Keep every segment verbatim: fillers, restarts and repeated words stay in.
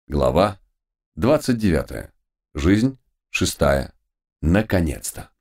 Глава двадцать девятая. Жизнь шестая. Наконец-то.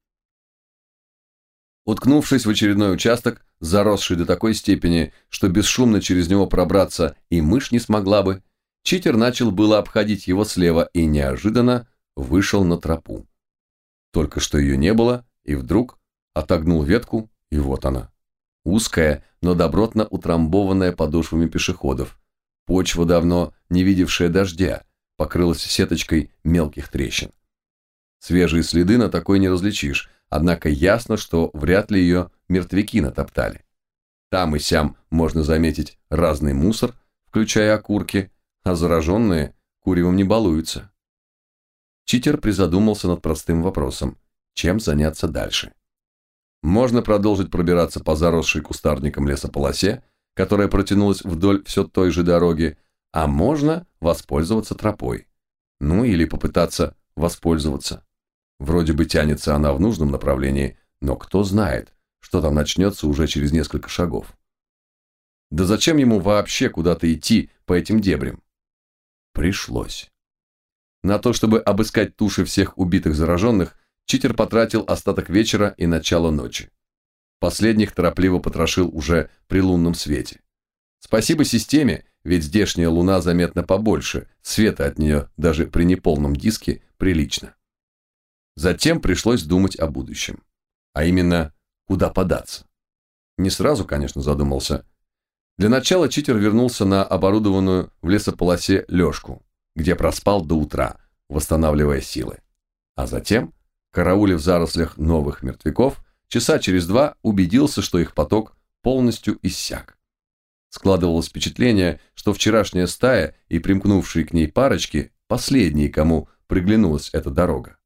Уткнувшись в очередной участок, заросший до такой степени, что бесшумно через него пробраться и мышь не смогла бы, читер начал было обходить его слева и неожиданно вышел на тропу. Только что ее не было, и вдруг отогнул ветку, и вот она. Узкая, но добротно утрамбованная подошвами пешеходов. Почва, давно не видевшая дождя, покрылась сеточкой мелких трещин. Свежие следы на такой не различишь, однако ясно, что вряд ли ее мертвяки натоптали. Там и сям можно заметить разный мусор, включая окурки, а зараженные куревом не балуются. Читер призадумался над простым вопросом: чем заняться дальше? Можно продолжить пробираться по заросшей кустарником лесополосе, которая протянулась вдоль все той же дороги, а можно воспользоваться тропой. Ну или попытаться воспользоваться. Вроде бы тянется она в нужном направлении, но кто знает, что там начнется уже через несколько шагов. Да зачем ему вообще куда-то идти по этим дебрям? Пришлось. На то, чтобы обыскать туши всех убитых зараженных, читер потратил остаток вечера и начало ночи. Последних торопливо потрошил уже при лунном свете. Спасибо системе, ведь здешняя луна заметно побольше, света от нее даже при неполном диске прилично. Затем пришлось думать о будущем. А именно, куда податься. Не сразу, конечно, задумался. Для начала читер вернулся на оборудованную в лесополосе лёжку, где проспал до утра, восстанавливая силы. А затем, караулив в зарослях новых мертвяков, часа через два убедился, что их поток полностью иссяк. Складывалось впечатление, что вчерашняя стая и примкнувшие к ней парочки – последние, кому приглянулась эта дорога.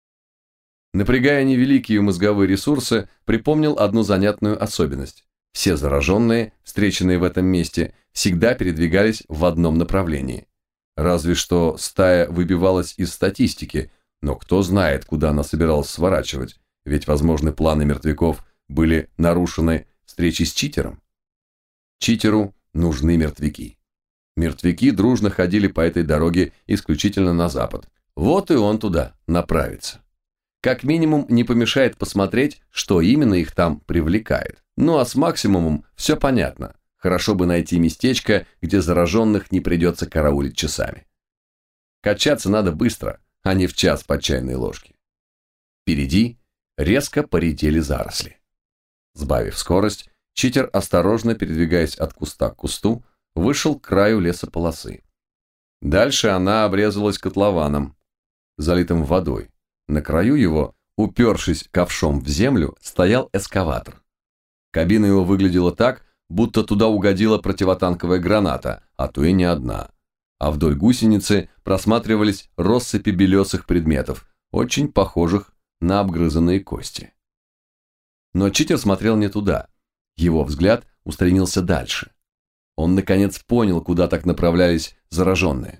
Напрягая невеликие мозговые ресурсы, припомнил одну занятную особенность. Все зараженные, встреченные в этом месте, всегда передвигались в одном направлении. Разве что стая выбивалась из статистики, но кто знает, куда она собиралась сворачивать, ведь, возможно, планы мертвяков были нарушены встречей с читером. Читеру нужны мертвяки. Мертвяки дружно ходили по этой дороге исключительно на запад. Вот и он туда направится. Как минимум не помешает посмотреть, что именно их там привлекает. Ну а с максимумом все понятно. Хорошо бы найти местечко, где зараженных не придется караулить часами. Качаться надо быстро, а не в час по чайной ложке. Впереди резко поредели заросли. Сбавив скорость, читер, осторожно передвигаясь от куста к кусту, вышел к краю лесополосы. Дальше она обрезалась котлованом, залитым водой. На краю его, упершись ковшом в землю, стоял эскаватор. Кабина его выглядела так, будто туда угодила противотанковая граната, а то и не одна. А вдоль гусеницы просматривались россыпи белесых предметов, очень похожих на обгрызанные кости. Но читер смотрел не туда. Его взгляд устремился дальше. Он, наконец, понял, куда так направлялись зараженные.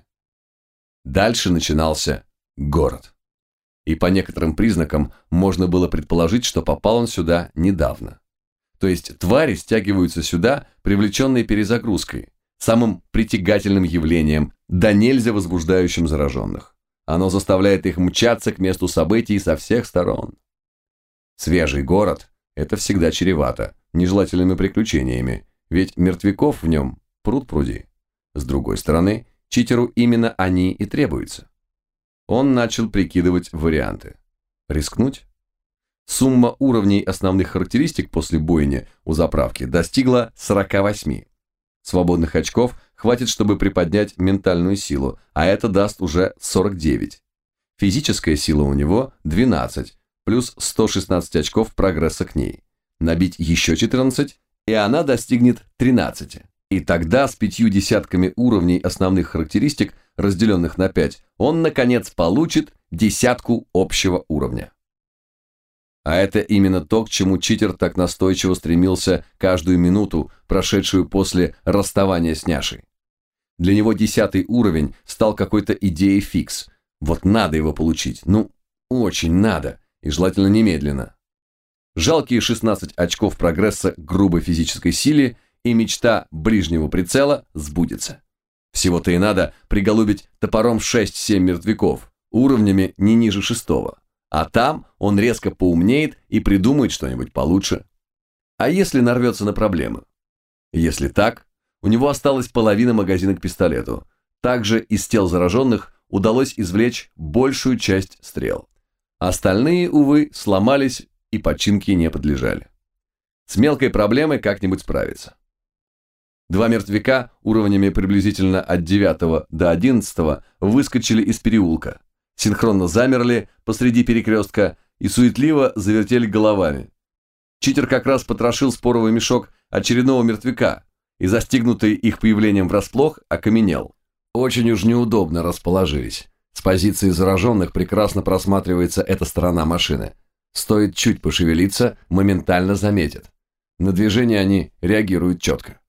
Дальше начинался город. И по некоторым признакам можно было предположить, что попал он сюда недавно. То есть твари стягиваются сюда, привлеченные перезагрузкой, самым притягательным явлением, да нельзя возбуждающим зараженных. Оно заставляет их мчаться к месту событий со всех сторон. Свежий город – это всегда чревато нежелательными приключениями, ведь мертвяков в нем пруд-пруди. С другой стороны, читеру именно они и требуются. Он начал прикидывать варианты. Рискнуть? Сумма уровней основных характеристик после бойни у заправки достигла сорока восьми. Свободных очков хватит, чтобы приподнять ментальную силу, а это даст уже сорок девять. Физическая сила у него двенадцать, плюс сто шестнадцать очков прогресса к ней. Набить еще четырнадцать, и она достигнет тринадцати. И тогда с пятью десятками уровней основных характеристик, разделенных на пять, он, наконец, получит десятку общего уровня. А это именно то, к чему читер так настойчиво стремился каждую минуту, прошедшую после расставания с няшей. Для него десятый уровень стал какой-то идеей фикс. Вот надо его получить, ну, очень надо, и желательно немедленно. Жалкие шестнадцать очков прогресса к грубой физической силе, и мечта ближнего прицела сбудется. Всего-то и надо приголубить топором шесть-семь мертвяков, уровнями не ниже шестого. А там он резко поумнеет и придумает что-нибудь получше. А если нарвется на проблемы? Если так, у него осталась половина магазина к пистолету. Также из тел зараженных удалось извлечь большую часть стрел. Остальные, увы, сломались и починке не подлежали. С мелкой проблемой как-нибудь справиться. Два мертвяка уровнями приблизительно от девятого до одиннадцатого выскочили из переулка, синхронно замерли посреди перекрестка и суетливо завертели головами. Читер как раз потрошил споровый мешок очередного мертвяка и, застигнутый их появлением врасплох, окаменел. Очень уж неудобно расположились. С позиции зараженных прекрасно просматривается эта сторона машины. Стоит чуть пошевелиться, моментально заметят. На движение они реагируют четко.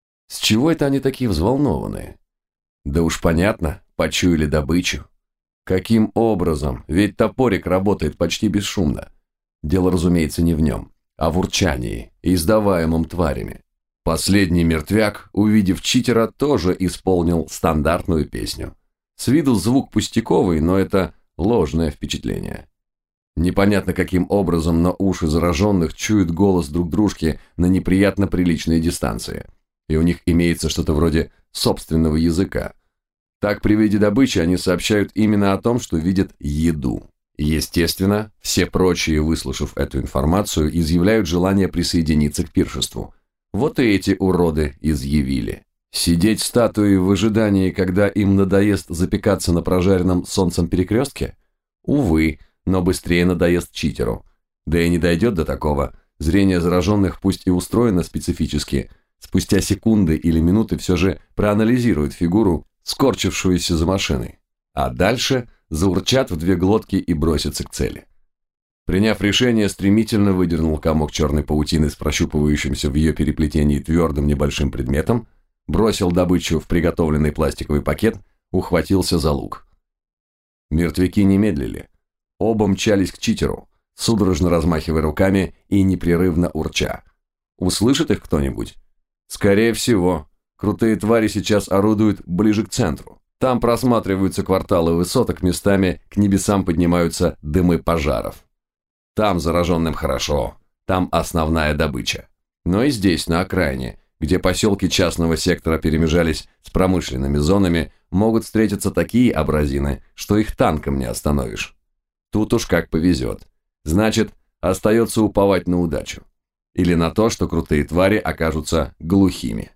С чего это они такие взволнованные? Да уж понятно, почуяли добычу. Каким образом? Ведь топорик работает почти бесшумно. Дело, разумеется, не в нем, а в урчании, издаваемом тварями. Последний мертвяк, увидев читера, тоже исполнил стандартную песню. С виду звук пустяковый, но это ложное впечатление. Непонятно каким образом, но уши зараженных чуют голос друг дружки на неприятно приличной дистанции. И у них имеется что-то вроде собственного языка. Так при виде добычи они сообщают именно о том, что видят еду. Естественно, все прочие, выслушав эту информацию, изъявляют желание присоединиться к пиршеству. Вот и эти уроды изъявили. Сидеть статуей в ожидании, когда им надоест запекаться на прожаренном солнцем перекрестке? Увы, но быстрее надоест читеру. Да и не дойдет до такого. Зрение зараженных пусть и устроено специфически, спустя секунды или минуты все же проанализирует фигуру, скорчившуюся за машиной. А дальше заурчат в две глотки и бросятся к цели. Приняв решение, стремительно выдернул комок черной паутины с прощупывающимся в ее переплетении твердым небольшим предметом, бросил добычу в приготовленный пластиковый пакет, ухватился за лук. Мертвяки не медлили. Оба мчались к читеру, судорожно размахивая руками и непрерывно урча. Услышит их кто-нибудь? Скорее всего. Крутые твари сейчас орудуют ближе к центру. Там просматриваются кварталы высоток, местами к небесам поднимаются дымы пожаров. Там зараженным хорошо, там основная добыча. Но и здесь, на окраине, где поселки частного сектора перемежались с промышленными зонами, могут встретиться такие абразины, что их танком не остановишь. Тут уж как повезет. Значит, остается уповать на удачу. Или на то, что крутые твари окажутся глухими.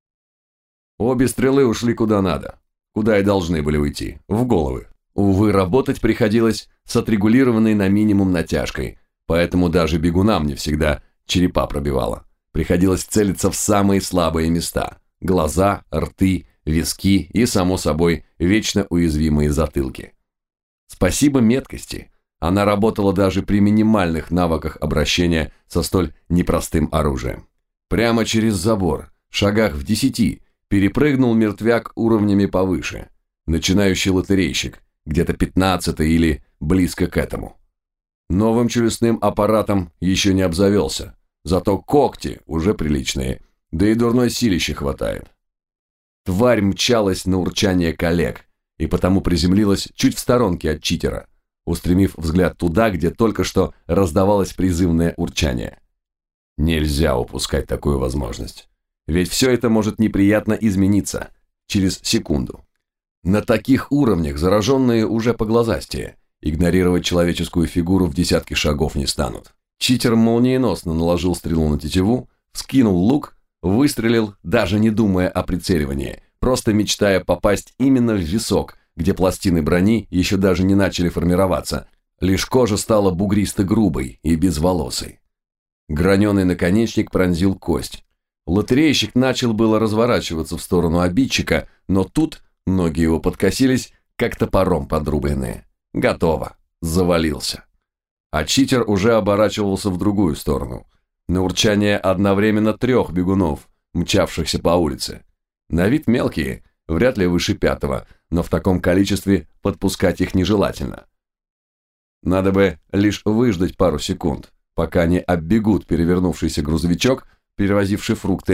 Обе стрелы ушли куда надо. Куда и должны были уйти. В головы. Увы, работать приходилось с отрегулированной на минимум натяжкой, поэтому даже бегунам не всегда черепа пробивало. Приходилось целиться в самые слабые места. Глаза, рты, виски и, само собой, вечно уязвимые затылки. Спасибо меткости. Она работала даже при минимальных навыках обращения со столь непростым оружием. Прямо через забор, шагах в десяти, перепрыгнул мертвяк уровнями повыше. Начинающий лотерейщик, где-то пятнадцатый или близко к этому. Новым челюстным аппаратом еще не обзавелся, зато когти уже приличные, да и дурной силища хватает. Тварь мчалась на урчание коллег, и потому приземлилась чуть в сторонке от читера, устремив взгляд туда, где только что раздавалось призывное урчание. Нельзя упускать такую возможность, ведь все это может неприятно измениться через секунду. На таких уровнях зараженные уже поглазастее, игнорировать человеческую фигуру в десятки шагов не станут. Читер молниеносно наложил стрелу на тетиву, вскинул лук, выстрелил, даже не думая о прицеливании, просто мечтая попасть именно в висок, где пластины брони еще даже не начали формироваться, лишь кожа стала бугристо-грубой и безволосой. Граненый наконечник пронзил кость. Лотерейщик начал было разворачиваться в сторону обидчика, но тут ноги его подкосились, как топором подрубленные. Готово. Завалился. А читер уже оборачивался в другую сторону. На урчание одновременно трех бегунов, мчавшихся по улице. На вид мелкие, вряд ли выше пятого, но в таком количестве подпускать их нежелательно. Надо бы лишь выждать пару секунд, пока не оббегут перевернувшийся грузовичок, перевозивший фрукты,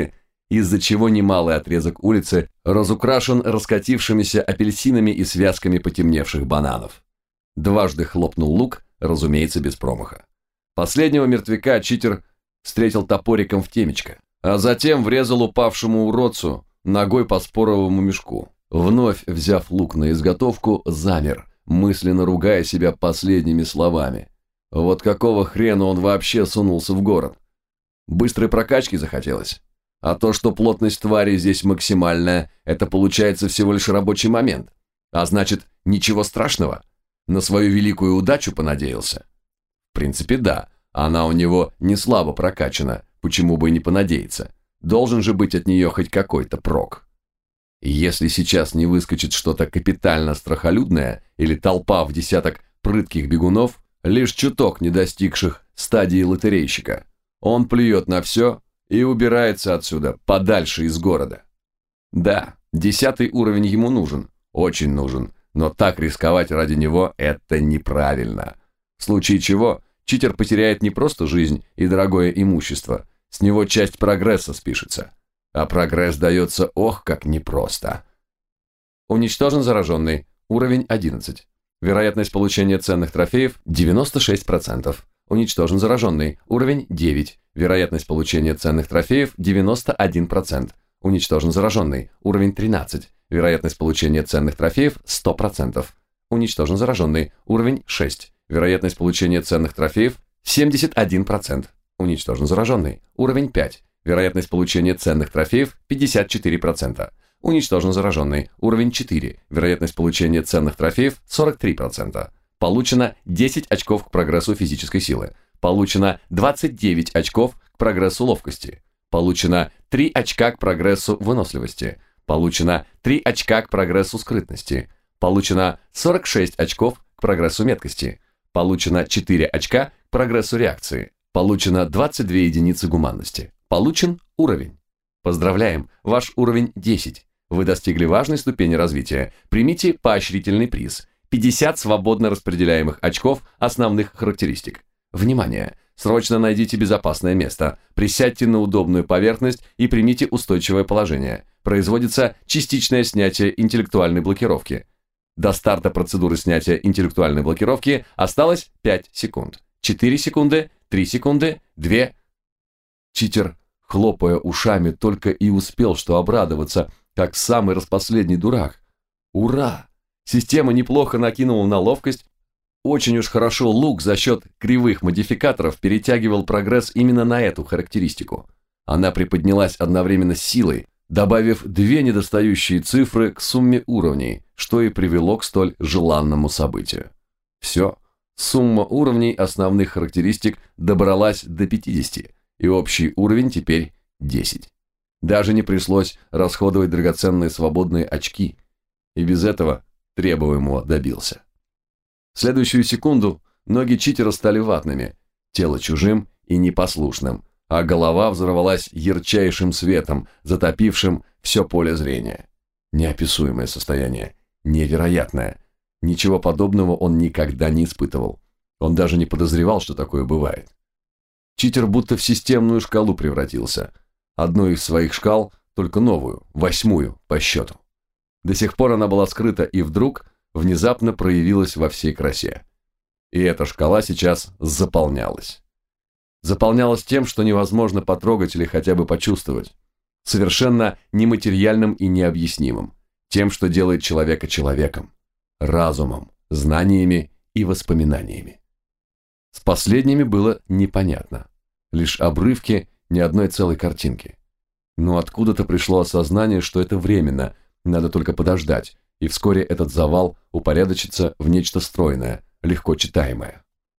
из-за чего немалый отрезок улицы разукрашен раскатившимися апельсинами и связками потемневших бананов. Дважды хлопнул лук, разумеется, без промаха. Последнего мертвяка читер встретил топориком в темечко, а затем врезал упавшему уродцу ногой по споровому мешку. Вновь взяв лук на изготовку, замер, мысленно ругая себя последними словами. Вот какого хрена он вообще сунулся в город? Быстрой прокачки захотелось? А то, что плотность твари здесь максимальная, это получается всего лишь рабочий момент. А значит, ничего страшного. На свою великую удачу понадеялся? В принципе, да. Она у него не слабо прокачана, почему бы и не понадеяться. Должен же быть от нее хоть какой-то прок. И если сейчас не выскочит что-то капитально страхолюдное или толпа в десяток прытких бегунов, лишь чуток не достигших стадии лотерейщика, он плюет на все и убирается отсюда, подальше из города. Да, десятый уровень ему нужен, очень нужен, но так рисковать ради него – это неправильно. В случае чего, читер потеряет не просто жизнь и дорогое имущество, с него часть прогресса спишется. А прогресс дается ох, как непросто. Уничтожен зараженный, уровень одиннадцать. Вероятность получения ценных трофеев – девяносто шесть процентов. Уничтожен зараженный, уровень девять. Вероятность получения ценных трофеев – девяносто один процент. Уничтожен зараженный, уровень тринадцать. Вероятность получения ценных трофеев – сто процентов. Уничтожен зараженный, уровень шесть. Вероятность получения ценных трофеев – семьдесят один процент. Уничтожен зараженный, уровень пять. Вероятность получения ценных трофеев – пятьдесят четыре процента. Уничтожен зараженный, уровень четыре. Вероятность получения ценных трофеев – сорок три процента. Получено десять очков к прогрессу физической силы. Получено двадцать девять очков к прогрессу ловкости. Получено три очка к прогрессу выносливости. Получено три очка к прогрессу скрытности. Получено сорок шесть очков к прогрессу меткости. Получено четыре очка к прогрессу реакции. Получено двадцать две единицы гуманности. Получен уровень. Поздравляем, ваш уровень десять. Вы достигли важной ступени развития. Примите поощрительный приз. пятьдесят свободно распределяемых очков основных характеристик. Внимание! Срочно найдите безопасное место. Присядьте на удобную поверхность и примите устойчивое положение. Производится частичное снятие интеллектуальной блокировки. До старта процедуры снятия интеллектуальной блокировки осталось пять секунд. четыре секунды, три секунды, два. Читер, хлопая ушами, только и успел что обрадоваться, как самый распоследний дурак. Ура! Система неплохо накинула на ловкость. Очень уж хорошо лук за счет кривых модификаторов перетягивал прогресс именно на эту характеристику. Она приподнялась одновременно с силой, добавив две недостающие цифры к сумме уровней, что и привело к столь желанному событию. Все, сумма уровней основных характеристик добралась до пятидесяти, и общий уровень теперь десять. Даже не пришлось расходовать драгоценные свободные очки, и без этого требуемого добился. В следующую секунду ноги читера стали ватными, тело чужим и непослушным, а голова взорвалась ярчайшим светом, затопившим все поле зрения. Неописуемое состояние, невероятное. Ничего подобного он никогда не испытывал. Он даже не подозревал, что такое бывает. Читер будто в системную шкалу превратился. Одну из своих шкал, только новую, восьмую по счету. До сих пор она была скрыта, и вдруг внезапно проявилась во всей красе. И эта шкала сейчас заполнялась. Заполнялась тем, что невозможно потрогать или хотя бы почувствовать. Совершенно нематериальным и необъяснимым. Тем, что делает человека человеком. Разумом, знаниями и воспоминаниями. С последними было непонятно. Лишь обрывки ни одной целой картинки. Но откуда-то пришло осознание, что это временно, надо только подождать, и вскоре этот завал упорядочится в нечто стройное, легко читаемое.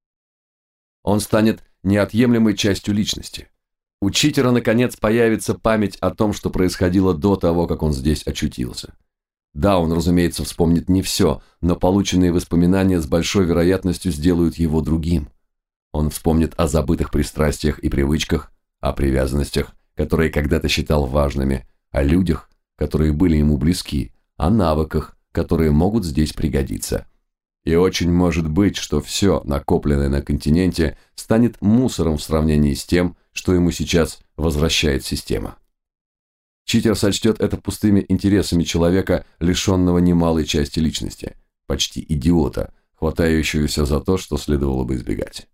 Он станет неотъемлемой частью личности. У читера, наконец, появится память о том, что происходило до того, как он здесь очутился. Да, он, разумеется, вспомнит не все, но полученные воспоминания с большой вероятностью сделают его другим. Он вспомнит о забытых пристрастиях и привычках, о привязанностях, которые когда-то считал важными, о людях, которые были ему близки, о навыках, которые могут здесь пригодиться. И очень может быть, что все, накопленное на континенте, станет мусором в сравнении с тем, что ему сейчас возвращает система. Читер сочтет это пустыми интересами человека, лишенного немалой части личности, почти идиота, хватающегося за то, что следовало бы избегать.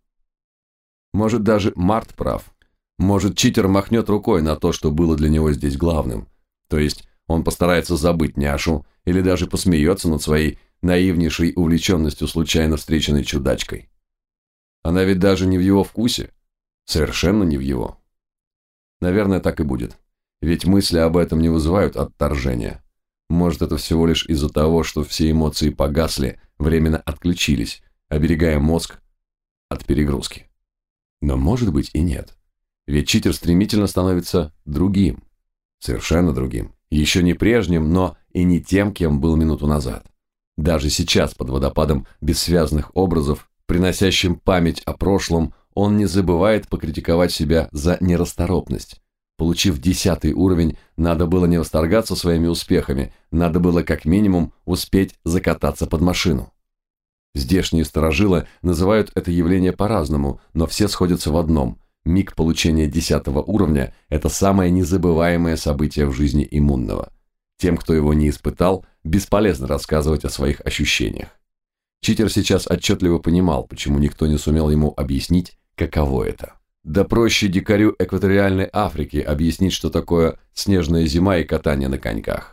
Может, даже Март прав. Может, читер махнет рукой на то, что было для него здесь главным. То есть он постарается забыть няшу или даже посмеется над своей наивнейшей увлеченностью случайно встреченной чудачкой. Она ведь даже не в его вкусе. Совершенно не в его. Наверное, так и будет. Ведь мысли об этом не вызывают отторжения. Может, это всего лишь из-за того, что все эмоции погасли, временно отключились, оберегая мозг от перегрузки. Но может быть и нет. Ведь читер стремительно становится другим. Совершенно другим. Еще не прежним, но и не тем, кем был минуту назад. Даже сейчас, под водопадом бессвязных образов, приносящим память о прошлом, он не забывает покритиковать себя за нерасторопность. Получив десятый уровень, надо было не восторгаться своими успехами, надо было как минимум успеть закататься под машину. Здешние старожилы называют это явление по-разному, но все сходятся в одном. Миг получения десятого уровня – это самое незабываемое событие в жизни иммунного. Тем, кто его не испытал, бесполезно рассказывать о своих ощущениях. Читер сейчас отчетливо понимал, почему никто не сумел ему объяснить, каково это. Да проще дикарю экваториальной Африки объяснить, что такое снежная зима и катание на коньках.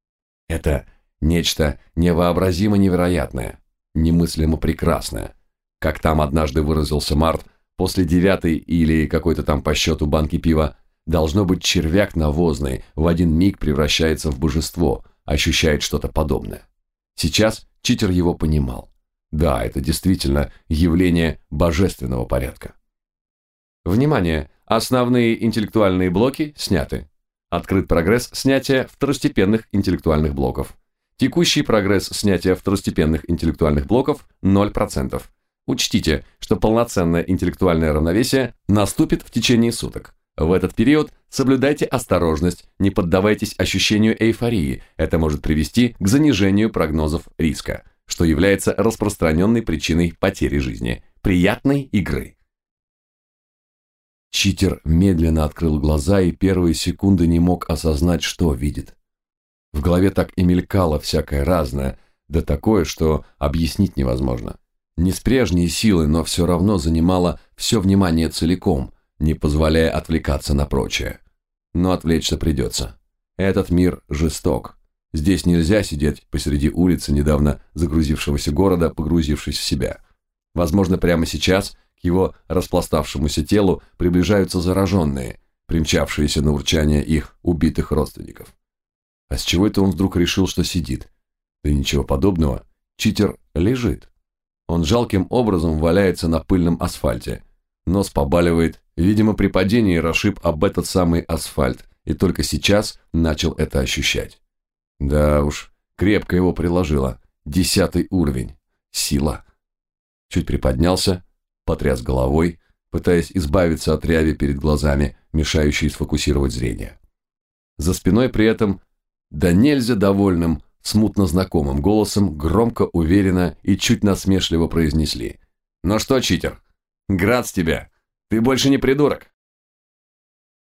Это нечто невообразимо невероятное, немыслимо прекрасное. Как там однажды выразился Март, после девятой или какой-то там по счету банки пива, должно быть, червяк навозный в один миг превращается в божество, ощущает что-то подобное. Сейчас читер его понимал. Да, это действительно явление божественного порядка. Внимание! Основные интеллектуальные блоки сняты. Открыт прогресс снятия второстепенных интеллектуальных блоков. Текущий прогресс снятия второстепенных интеллектуальных блоков ноль процентов. Учтите, что полноценное интеллектуальное равновесие наступит в течение суток. В этот период соблюдайте осторожность, не поддавайтесь ощущению эйфории, это может привести к занижению прогнозов риска, что является распространенной причиной потери жизни. Приятной игры! Читер медленно открыл глаза и первые секунды не мог осознать, что видит. В голове так и мелькало всякое разное, да такое, что объяснить невозможно. Не с прежней силой, но все равно занимало все внимание целиком, не позволяя отвлекаться на прочее. Но отвлечься придется. Этот мир жесток. Здесь нельзя сидеть посреди улицы недавно загрузившегося города, погрузившись в себя. Возможно, прямо сейчас к его распластавшемуся телу приближаются зараженные, примчавшиеся на урчание их убитых родственников. А с чего это он вдруг решил, что сидит? Да ничего подобного. Читер лежит. Он жалким образом валяется на пыльном асфальте. Нос побаливает, видимо, при падении расшиб об этот самый асфальт, и только сейчас начал это ощущать. Да уж, крепко его приложило. Десятый уровень. Сила. Чуть приподнялся, потряс головой, пытаясь избавиться от ряби перед глазами, мешающей сфокусировать зрение. За спиной при этом, да нельзя довольным, смутно знакомым голосом, громко, уверенно и чуть насмешливо произнесли: «Ну что, читер, град с тебя, ты больше не придурок».